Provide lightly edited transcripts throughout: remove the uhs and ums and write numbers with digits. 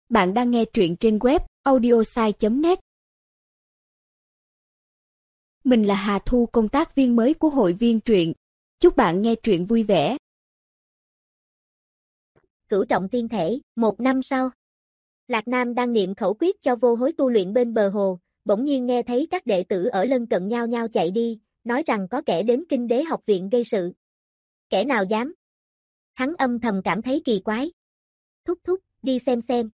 Bạn đang nghe truyện trên web audiosai.net. Mình là Hà Thu, công tác viên mới của hội viên truyện. Chúc bạn nghe truyện vui vẻ. Cửu trọng tiên thể. 1 năm sau, Lạc Nam đang niệm khẩu quyết cho vô hối tu luyện bên bờ hồ, bỗng nhiên nghe thấy các đệ tử ở lân cận nhao nhao chạy đi, nói rằng có kẻ đến Kinh Đế học viện gây sự. Kẻ nào dám? Hắn âm thầm cảm thấy kỳ quái. Thúc thúc, đi xem.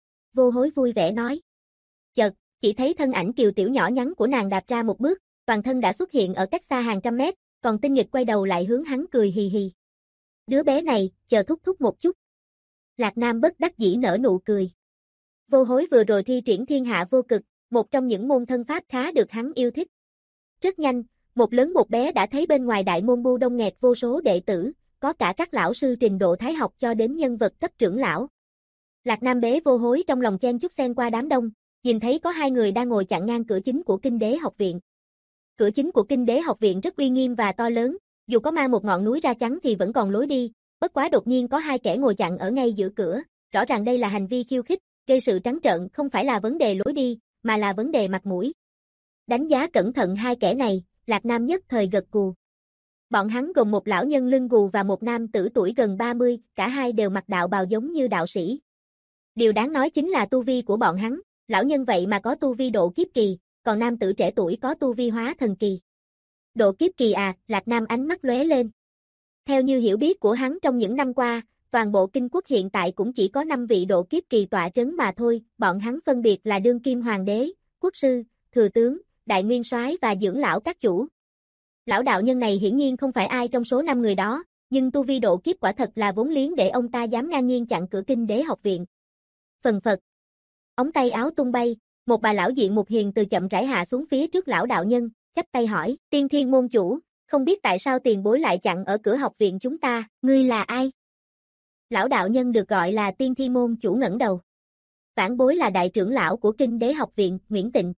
Vô hối vui vẻ nói. Chợt, chỉ thấy thân ảnh kiều tiểu nhỏ nhắn của nàng đạp ra một bước, toàn thân đã xuất hiện ở cách xa hàng trăm mét, còn tinh nghịch quay đầu lại hướng hắn cười hì hì. Đứa bé này, chờ thúc thúc một chút. Lạc Nam bất đắc dĩ nở nụ cười. Vô hối vừa rồi thi triển thiên hạ vô cực, một trong những môn thân pháp khá được hắn yêu thích. Rất nhanh, một lớn một bé đã thấy bên ngoài đại môn Bu đông nghẹt vô số đệ tử, có cả các lão sư trình độ thái học cho đến nhân vật cấp trưởng lão. Lạc Nam bế vô hối trong lòng chen chúc xen qua đám đông, nhìn thấy có 2 người đang ngồi chặn ngang cửa chính của Kinh Đế học viện. Cửa chính của Kinh Đế học viện rất uy nghiêm và to lớn, dù có mang một ngọn núi ra chắn thì vẫn còn lối đi, bất quá đột nhiên có 2 kẻ ngồi chặn ở ngay giữa cửa, rõ ràng đây là hành vi khiêu khích, gây sự trắng trợn, không phải là vấn đề lối đi, mà là vấn đề mặt mũi. Đánh giá cẩn thận 2 kẻ này, Lạc Nam nhất thời gật gù. Bọn hắn gồm một lão nhân lưng gù và một nam tử tuổi gần 30, cả hai đều mặc đạo bào giống như đạo sĩ. Điều đáng nói chính là tu vi của bọn hắn, lão nhân vậy mà có tu vi độ kiếp kỳ, còn nam tử trẻ tuổi có tu vi hóa thần kỳ. Độ kiếp kỳ à? Lạc Nam ánh mắt lóe lên. Theo như hiểu biết của hắn trong những năm qua, toàn bộ Kinh Quốc hiện tại cũng chỉ có 5 vị độ kiếp kỳ tọa trấn mà thôi, bọn hắn phân biệt là đương kim hoàng đế, quốc sư, thừa tướng, đại nguyên soái và dưỡng lão các chủ. Lão đạo nhân này hiển nhiên không phải ai trong số 5 người đó, nhưng tu vi độ kiếp quả thật là vốn liếng để ông ta dám ngang nhiên chặn cửa Kinh Đế học viện. Phần phật. Ống tay áo tung bay, một bà lão diện một hiền từ chậm rãi hạ xuống phía trước lão đạo nhân, chắp tay hỏi, Tiên Thiên môn chủ, không biết tại sao tiền bối lại chặn ở cửa học viện chúng ta, ngươi là ai? Lão đạo nhân được gọi là Tiên Thiên môn chủ ngẩng đầu. Vãn bối là đại trưởng lão của Kinh Đế học viện, Nguyễn Tịnh.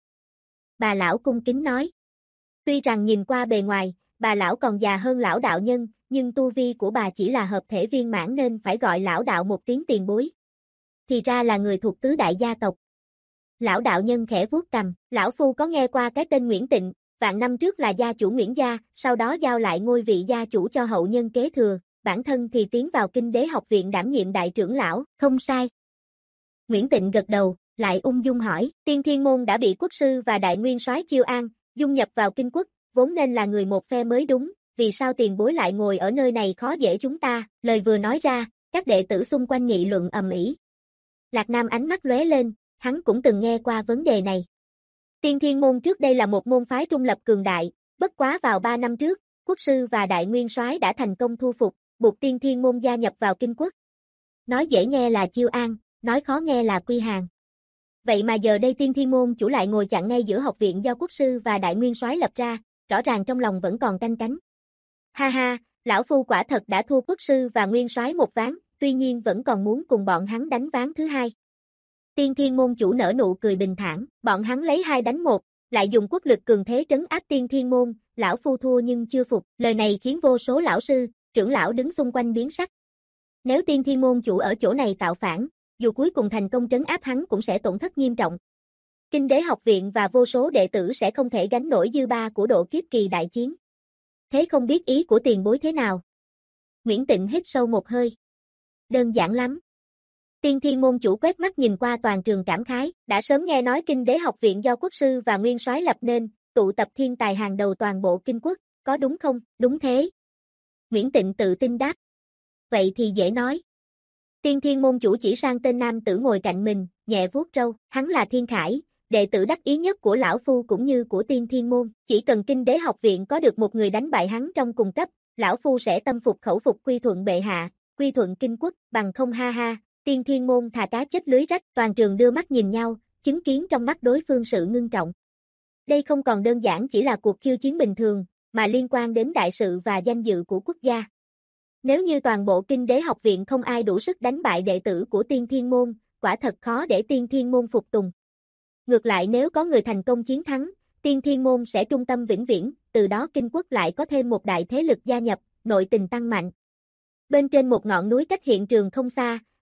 Bà lão cung kính nói. Tuy rằng nhìn qua bề ngoài, bà lão còn già hơn lão đạo nhân, nhưng tu vi của bà chỉ là hợp thể viên mãn nên phải gọi lão đạo một tiếng tiền bối. Thì ra là người thuộc tứ đại gia tộc. Lão đạo nhân khẽ vuốt cằm, lão phu có nghe qua cái tên Nguyễn Tịnh, vạn năm trước là gia chủ Nguyễn gia, sau đó giao lại ngôi vị gia chủ cho hậu nhân kế thừa, bản thân thì tiến vào Kinh Đế học viện đảm nhiệm đại trưởng lão, không sai. Nguyễn Tịnh gật đầu, lại ung dung hỏi, Tiên Thiên môn đã bị quốc sư và đại nguyên soái chiêu an, dung nhập vào Kinh Quốc, vốn nên là người một phe mới đúng, vì sao tiền bối lại ngồi ở nơi này khó dễ chúng ta, lời vừa nói ra, các đệ tử xung quanh nghị luận ầm ĩ. Lạc Nam ánh mắt lóe lên, hắn cũng từng nghe qua vấn đề này. Tiên Thiên môn trước đây là một môn phái trung lập cường đại, bất quá vào 3 năm trước, quốc sư và đại nguyên soái đã thành công thu phục, buộc Tiên Thiên môn gia nhập vào Kinh Quốc. Nói dễ nghe là chiêu an, nói khó nghe là quy hàng. Vậy mà giờ đây Tiên Thiên môn chủ lại ngồi chặn ngay giữa học viện do quốc sư và đại nguyên soái lập ra, rõ ràng trong lòng vẫn còn canh cánh. Ha ha, lão phu quả thật đã thua quốc sư và nguyên soái một ván, tuy nhiên vẫn còn muốn cùng bọn hắn đánh ván thứ hai. Tiên Thiên môn chủ nở nụ cười bình thản, bọn hắn lấy 2 đánh 1, lại dùng quốc lực cường thế trấn áp Tiên Thiên môn, lão phu thua nhưng chưa phục, lời này khiến vô số lão sư, trưởng lão đứng xung quanh biến sắc. Nếu Tiên Thiên môn chủ ở chỗ này tạo phản, dù cuối cùng thành công trấn áp hắn cũng sẽ tổn thất nghiêm trọng. Kinh Đế học viện và vô số đệ tử sẽ không thể gánh nổi dư ba của độ kiếp kỳ đại chiến. Thế không biết ý của tiền bối thế nào? Nguyễn Tịnh hít sâu một hơi. Đơn giản lắm. Tiên Thiên môn chủ quét mắt nhìn qua toàn trường cảm khái, đã sớm nghe nói Kinh Đế học viện do quốc sư và nguyên soái lập nên, tụ tập thiên tài hàng đầu toàn bộ Kinh Quốc, có đúng không? Đúng thế. Nguyễn Tịnh tự tin đáp. Vậy thì dễ nói. Tiên Thiên môn chủ chỉ sang tên nam tử ngồi cạnh mình, nhẹ vuốt râu, hắn là Thiên Khải, đệ tử đắc ý nhất của lão phu cũng như của Tiên Thiên môn, chỉ cần Kinh Đế học viện có được một người đánh bại hắn trong cùng cấp, lão phu sẽ tâm phục khẩu phục quy thuận bệ hạ, quy thuận Kinh Quốc, bằng không ha ha. Tiên Thiên môn thà cá chết lưới rách, toàn trường đưa mắt nhìn nhau, chứng kiến trong mắt đối phương sự ngưng trọng. Đây không còn đơn giản chỉ là cuộc khiêu chiến bình thường, mà liên quan đến đại sự và danh dự của quốc gia. Nếu như toàn bộ Kinh Đế học viện không ai đủ sức đánh bại đệ tử của Tiên Thiên môn, quả thật khó để Tiên Thiên môn phục tùng. Ngược lại nếu có người thành công chiến thắng, Tiên Thiên môn sẽ trung tâm vĩnh viễn, từ đó Kinh Quốc lại có thêm một đại thế lực gia nhập, nội tình tăng mạnh. Bên trên một ngọn núi cách hiện trường không xa,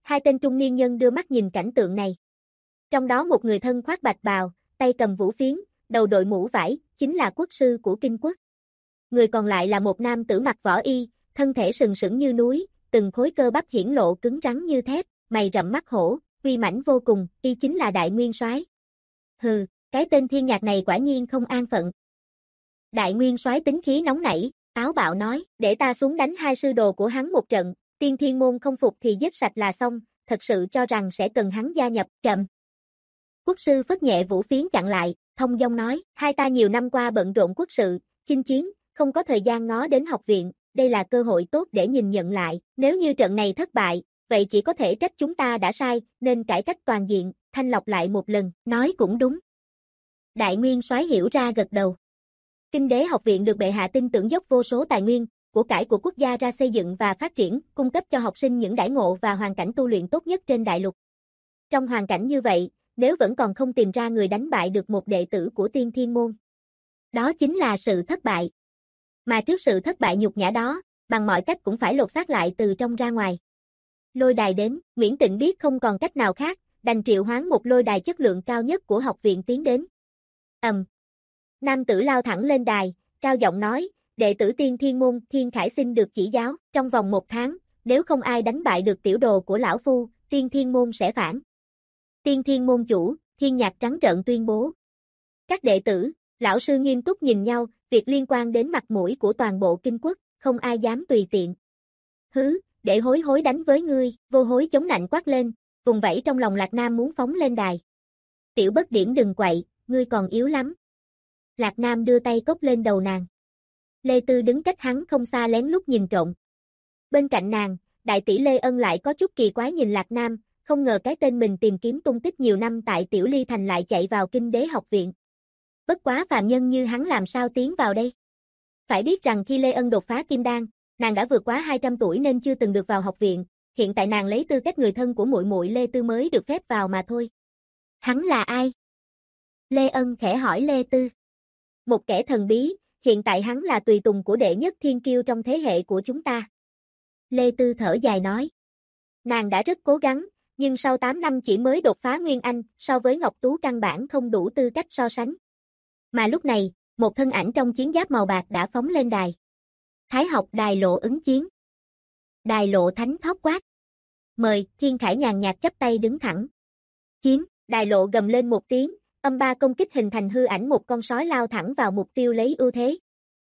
Hai tên trung niên nhân đưa mắt nhìn cảnh tượng này. Trong đó một người thân khoác bạch bào, tay cầm vũ phiến, đầu đội mũ vải, chính là quốc sư của Kinh quốc. Người còn lại là một nam tử mặc võ y, thân thể sừng sững như núi, từng khối cơ bắp hiển lộ cứng rắn như thép, mày rậm mắt hổ, uy mãnh vô cùng, y chính là Đại Nguyên Soái. Hừ, cái tên thiên nhạc này quả nhiên không an phận. Đại Nguyên Soái tính khí nóng nảy, táo bạo nói, để ta xuống đánh hai sư đồ của hắn một trận, Tiên Thiên môn không phục thì giết sạch là xong, thật sự cho rằng sẽ cần hắn gia nhập, chậm. Quốc sư phất nhẹ vũ phiến chặn lại, thông dong nói, hai ta nhiều năm qua bận rộn quốc sự, chinh chiến, không có thời gian ngó đến học viện, đây là cơ hội tốt để nhìn nhận lại, nếu như trận này thất bại, vậy chỉ có thể trách chúng ta đã sai, nên cải cách toàn diện, thanh lọc lại một lần, nói cũng đúng. Đại Nguyên Soái hiểu ra gật đầu. Kinh đế học viện được bệ hạ tin tưởng dốc vô số tài nguyên, của cải của quốc gia ra xây dựng và phát triển, cung cấp cho học sinh những đãi ngộ và hoàn cảnh tu luyện tốt nhất trên đại lục. Trong hoàn cảnh như vậy, nếu vẫn còn không tìm ra người đánh bại được một đệ tử của Tiên Thiên môn, đó chính là sự thất bại. Mà trước sự thất bại nhục nhã đó, bằng mọi cách cũng phải lột xác lại từ trong ra ngoài. Lôi đài đến, Nguyễn Tịnh biết không còn cách nào khác, đành triệu hoán một lôi đài chất lượng cao nhất của học viện tiến đến. Nam tử lao thẳng lên đài, cao giọng nói, đệ tử Tiên Thiên môn Thiên Khải xin được chỉ giáo, trong vòng 1 tháng, nếu không ai đánh bại được tiểu đồ của lão phu, Tiên Thiên môn sẽ phản. Tiên Thiên môn chủ, Thiên Nhạc trắng trợn tuyên bố. Các đệ tử, lão sư nghiêm túc nhìn nhau, việc liên quan đến mặt mũi của toàn bộ Kinh quốc, không ai dám tùy tiện. Hứ, để hối hối đánh với ngươi, Vô Hối chống nạnh quát lên, vùng vẫy trong lòng Lạc Nam muốn phóng lên đài. Tiểu Bất Điển đừng quậy, ngươi còn yếu lắm. Lạc Nam đưa tay cốc lên đầu nàng. Lê Tư đứng cách hắn không xa lén lút nhìn trộm. Bên cạnh nàng, đại tỷ Lê Ân lại có chút kỳ quái nhìn Lạc Nam, không ngờ cái tên mình tìm kiếm tung tích nhiều năm tại Tiểu Ly Thành lại chạy vào Kinh đế học viện. Bất quá phàm nhân như hắn làm sao tiến vào đây? Phải biết rằng khi Lê Ân đột phá kim đan, nàng đã vượt quá 200 tuổi nên chưa từng được vào học viện, hiện tại nàng lấy tư cách người thân của muội muội Lê Tư mới được phép vào mà thôi. Hắn là ai? Lê Ân khẽ hỏi Lê Tư. Một kẻ thần bí, hiện tại hắn là tùy tùng của đệ nhất thiên kiêu trong thế hệ của chúng ta. Lê Tư thở dài nói. Nàng đã rất cố gắng, nhưng sau 8 năm chỉ mới đột phá Nguyên Anh, so với Ngọc Tú căn bản không đủ tư cách so sánh. Mà lúc này, một thân ảnh trong chiến giáp màu bạc đã phóng lên đài. Thái học Đài Lộ ứng chiến. Đài Lộ thánh thót quát. Mời, Thiên Khải nhàn nhạt chắp tay đứng thẳng. Chiến, Đài Lộ gầm lên một tiếng, âm ba công kích hình thành hư ảnh một con sói lao thẳng vào mục tiêu lấy ưu thế.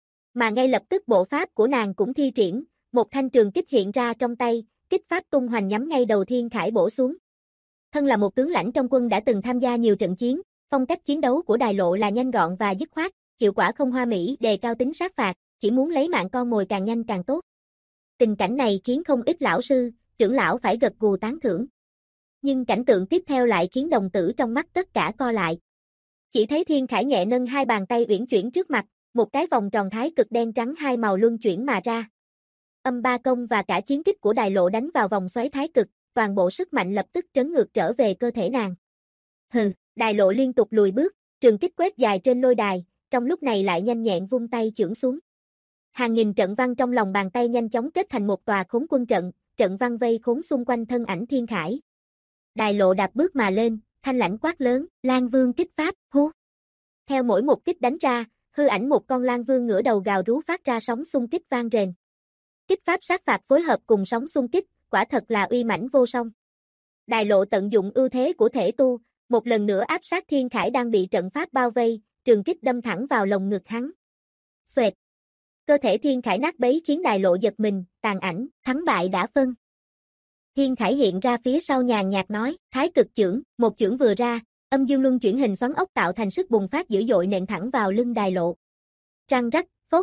Mà ngay lập tức bộ pháp của nàng cũng thi triển, một thanh trường kích hiện ra trong tay, kích pháp tung hoành nhắm ngay đầu Thiên Khải bổ xuống. Thân là một tướng lãnh trong quân đã từng tham gia nhiều trận chiến, phong cách chiến đấu của Đài Lộ là nhanh gọn và dứt khoát, hiệu quả không hoa mỹ, đề cao tính sát phạt, chỉ muốn lấy mạng con mồi càng nhanh càng tốt. Tình cảnh này khiến không ít lão sư, trưởng lão phải gật gù tán thưởng. Nhưng cảnh tượng tiếp theo lại khiến đồng tử trong mắt tất cả co lại. Chỉ thấy Thiên Khải nhẹ nâng hai bàn tay uyển chuyển trước mặt, một cái vòng tròn thái cực đen trắng hai màu luân chuyển mà ra. Âm ba công và cả chiến kích của Đài Lộ đánh vào vòng xoáy thái cực, toàn bộ sức mạnh lập tức trấn ngược trở về cơ thể nàng. Hừ, Đài Lộ liên tục lùi bước, trường kích quét dài trên lôi đài, trong lúc này lại nhanh nhẹn vung tay chưởng xuống. Hàng nghìn trận văn trong lòng bàn tay nhanh chóng kết thành một tòa khốn quân trận, trận văn vây khốn xung quanh thân ảnh Thiên Khải. Đài Lộ đạp bước mà lên, thanh lãnh quát lớn, Lan Vương kích pháp, hú. Theo mỗi một kích đánh ra, hư ảnh một con Lan Vương ngửa đầu gào rú phát ra sóng xung kích vang rền. Kích pháp sát phạt phối hợp cùng sóng xung kích, quả thật là uy mãnh vô song. Đài Lộ tận dụng ưu thế của thể tu, một lần nữa áp sát Thiên Khải đang bị trận pháp bao vây, trường kích đâm thẳng vào lồng ngực hắn. Xoẹt. Cơ thể Thiên Khải nát bấy khiến Đài Lộ giật mình, tàn ảnh, thắng bại đã phân. Thiên Khải hiện ra phía sau nhàn nhạt nói, thái cực chưởng, một chưởng vừa ra, âm dương luân chuyển hình xoắn ốc tạo thành sức bùng phát dữ dội nện thẳng vào lưng Đài Lộ. Răng rắc, phốt.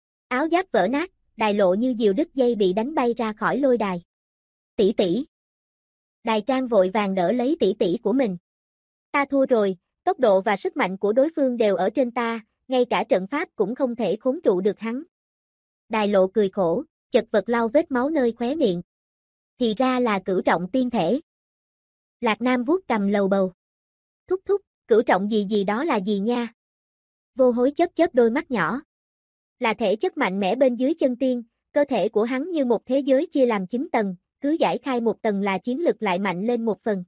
Áo giáp vỡ nát, Đài Lộ như diều đứt dây bị đánh bay ra khỏi lôi đài. Tỷ tỷ. Đài Trang vội vàng đỡ lấy tỷ tỷ của mình. Ta thua rồi, tốc độ và sức mạnh của đối phương đều ở trên ta, ngay cả trận pháp cũng không thể khốn trụ được hắn. Đài Lộ cười khổ, chật vật lau vết máu nơi khóe miệng. Thì ra là cửu trọng tiên thể. Lạc Nam vuốt cầm lầu bầu. Thúc thúc, cửu trọng gì gì đó là gì nha? Vô Hối chớp chớp đôi mắt nhỏ. Là thể chất mạnh mẽ bên dưới chân tiên, cơ thể của hắn như một thế giới chia làm 9 tầng, cứ giải khai một tầng là chiến lực lại mạnh lên một phần.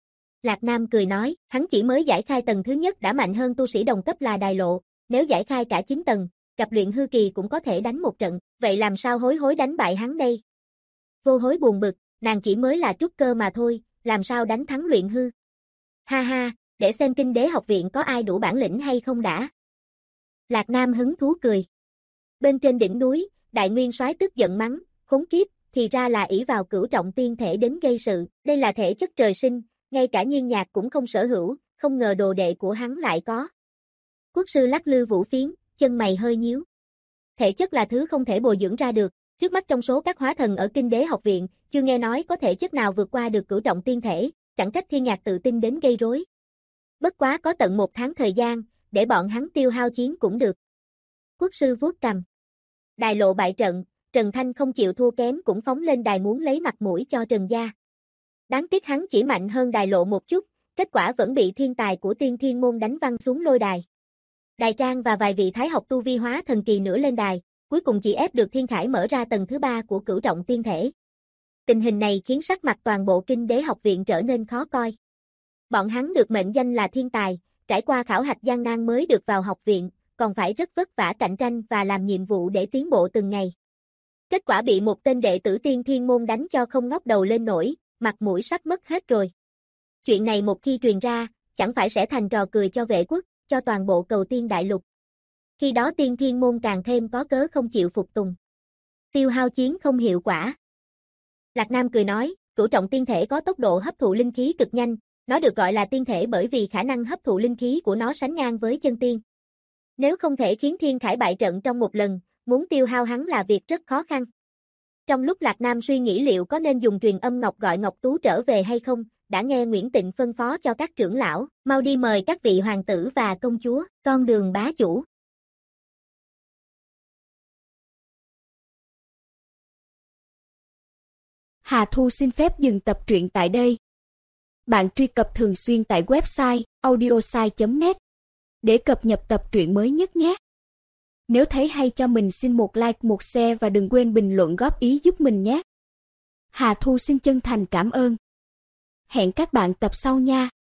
Lạc Nam cười nói, hắn chỉ mới giải khai tầng thứ nhất đã mạnh hơn tu sĩ đồng cấp là Đài Lộ, nếu giải khai cả 9 tầng, gặp luyện hư kỳ cũng có thể đánh một trận, vậy làm sao hối hối đánh bại hắn đây? Vô Hối buồn bực, nàng chỉ mới là trúc cơ mà thôi, làm sao đánh thắng luyện hư? Ha ha, để xem Kinh Đế học viện có ai đủ bản lĩnh hay không đã. Lạc Nam hứng thú cười. Bên trên đỉnh núi, Đại Nguyên Soái tức giận mắng, khốn kiếp, thì ra là ỷ vào Cửu Trọng Tiên thể đến gây sự, đây là thể chất trời sinh, ngay cả Nhiên Nhạc cũng không sở hữu, không ngờ đồ đệ của hắn lại có. Quốc sư lắc lư vũ phiến, chân mày hơi nhíu. Thể chất là thứ không thể bồi dưỡng ra được, trước mắt trong số các hóa thần ở Kinh Đế học viện, chưa nghe nói có thể chất nào vượt qua được Cửu Trọng Tiên thể, chẳng trách Thiên Nhạc tự tin đến gây rối. Bất quá có tận 1 tháng thời gian, để bọn hắn tiêu hao chiến cũng được. Quốc sư vuốt cằm. Đài Lộ bại trận, Trần Thanh không chịu thua kém cũng phóng lên đài muốn lấy mặt mũi cho Trần gia. Đáng tiếc hắn chỉ mạnh hơn Đài Lộ một chút, kết quả vẫn bị thiên tài của Tiên Thiên môn đánh văng xuống lôi đài. Đài Trang và vài vị thái học tu vi hóa thần kỳ nữa lên đài, cuối cùng chỉ ép được Thiên Khải mở ra tầng thứ 3 của Cửu Trọng Tiên thể. Tình hình này khiến sắc mặt toàn bộ Kinh Đế học viện trở nên khó coi. Bọn hắn được mệnh danh là thiên tài, trải qua khảo hạch gian nan mới được vào học viện, còn phải rất vất vả cạnh tranh và làm nhiệm vụ để tiến bộ từng ngày. Kết quả bị một tên đệ tử Tiên Thiên môn đánh cho không ngóc đầu lên nổi, mặt mũi sắp mất hết rồi. Chuyện này một khi truyền ra, chẳng phải sẽ thành trò cười cho Vệ quốc, cho toàn bộ Cầu Tiên đại lục. Khi đó Tiên Thiên môn càng thêm có cớ không chịu phục tùng. Tiêu hao chiến không hiệu quả. Lạc Nam cười nói, Cửu Trọng Tiên thể có tốc độ hấp thụ linh khí cực nhanh, nó được gọi là tiên thể bởi vì khả năng hấp thụ linh khí của nó sánh ngang với chân tiên. Nếu không thể khiến Thiên Khải bại trận trong một lần, muốn tiêu hao hắn là việc rất khó khăn. Trong lúc Lạc Nam suy nghĩ liệu có nên dùng truyền âm ngọc gọi Ngọc Tú trở về hay không, đã nghe Nguyễn Tịnh phân phó cho các trưởng lão, mau đi mời các vị hoàng tử và công chúa, con đường bá chủ. Hà Thu xin phép dừng tập truyện tại đây. Bạn truy cập thường xuyên tại website audiosai.net để cập nhật tập truyện mới nhất nhé. Nếu thấy hay cho mình xin một like, một share và đừng quên bình luận góp ý giúp mình nhé. Hà Thu xin chân thành cảm ơn. Hẹn các bạn tập sau nha.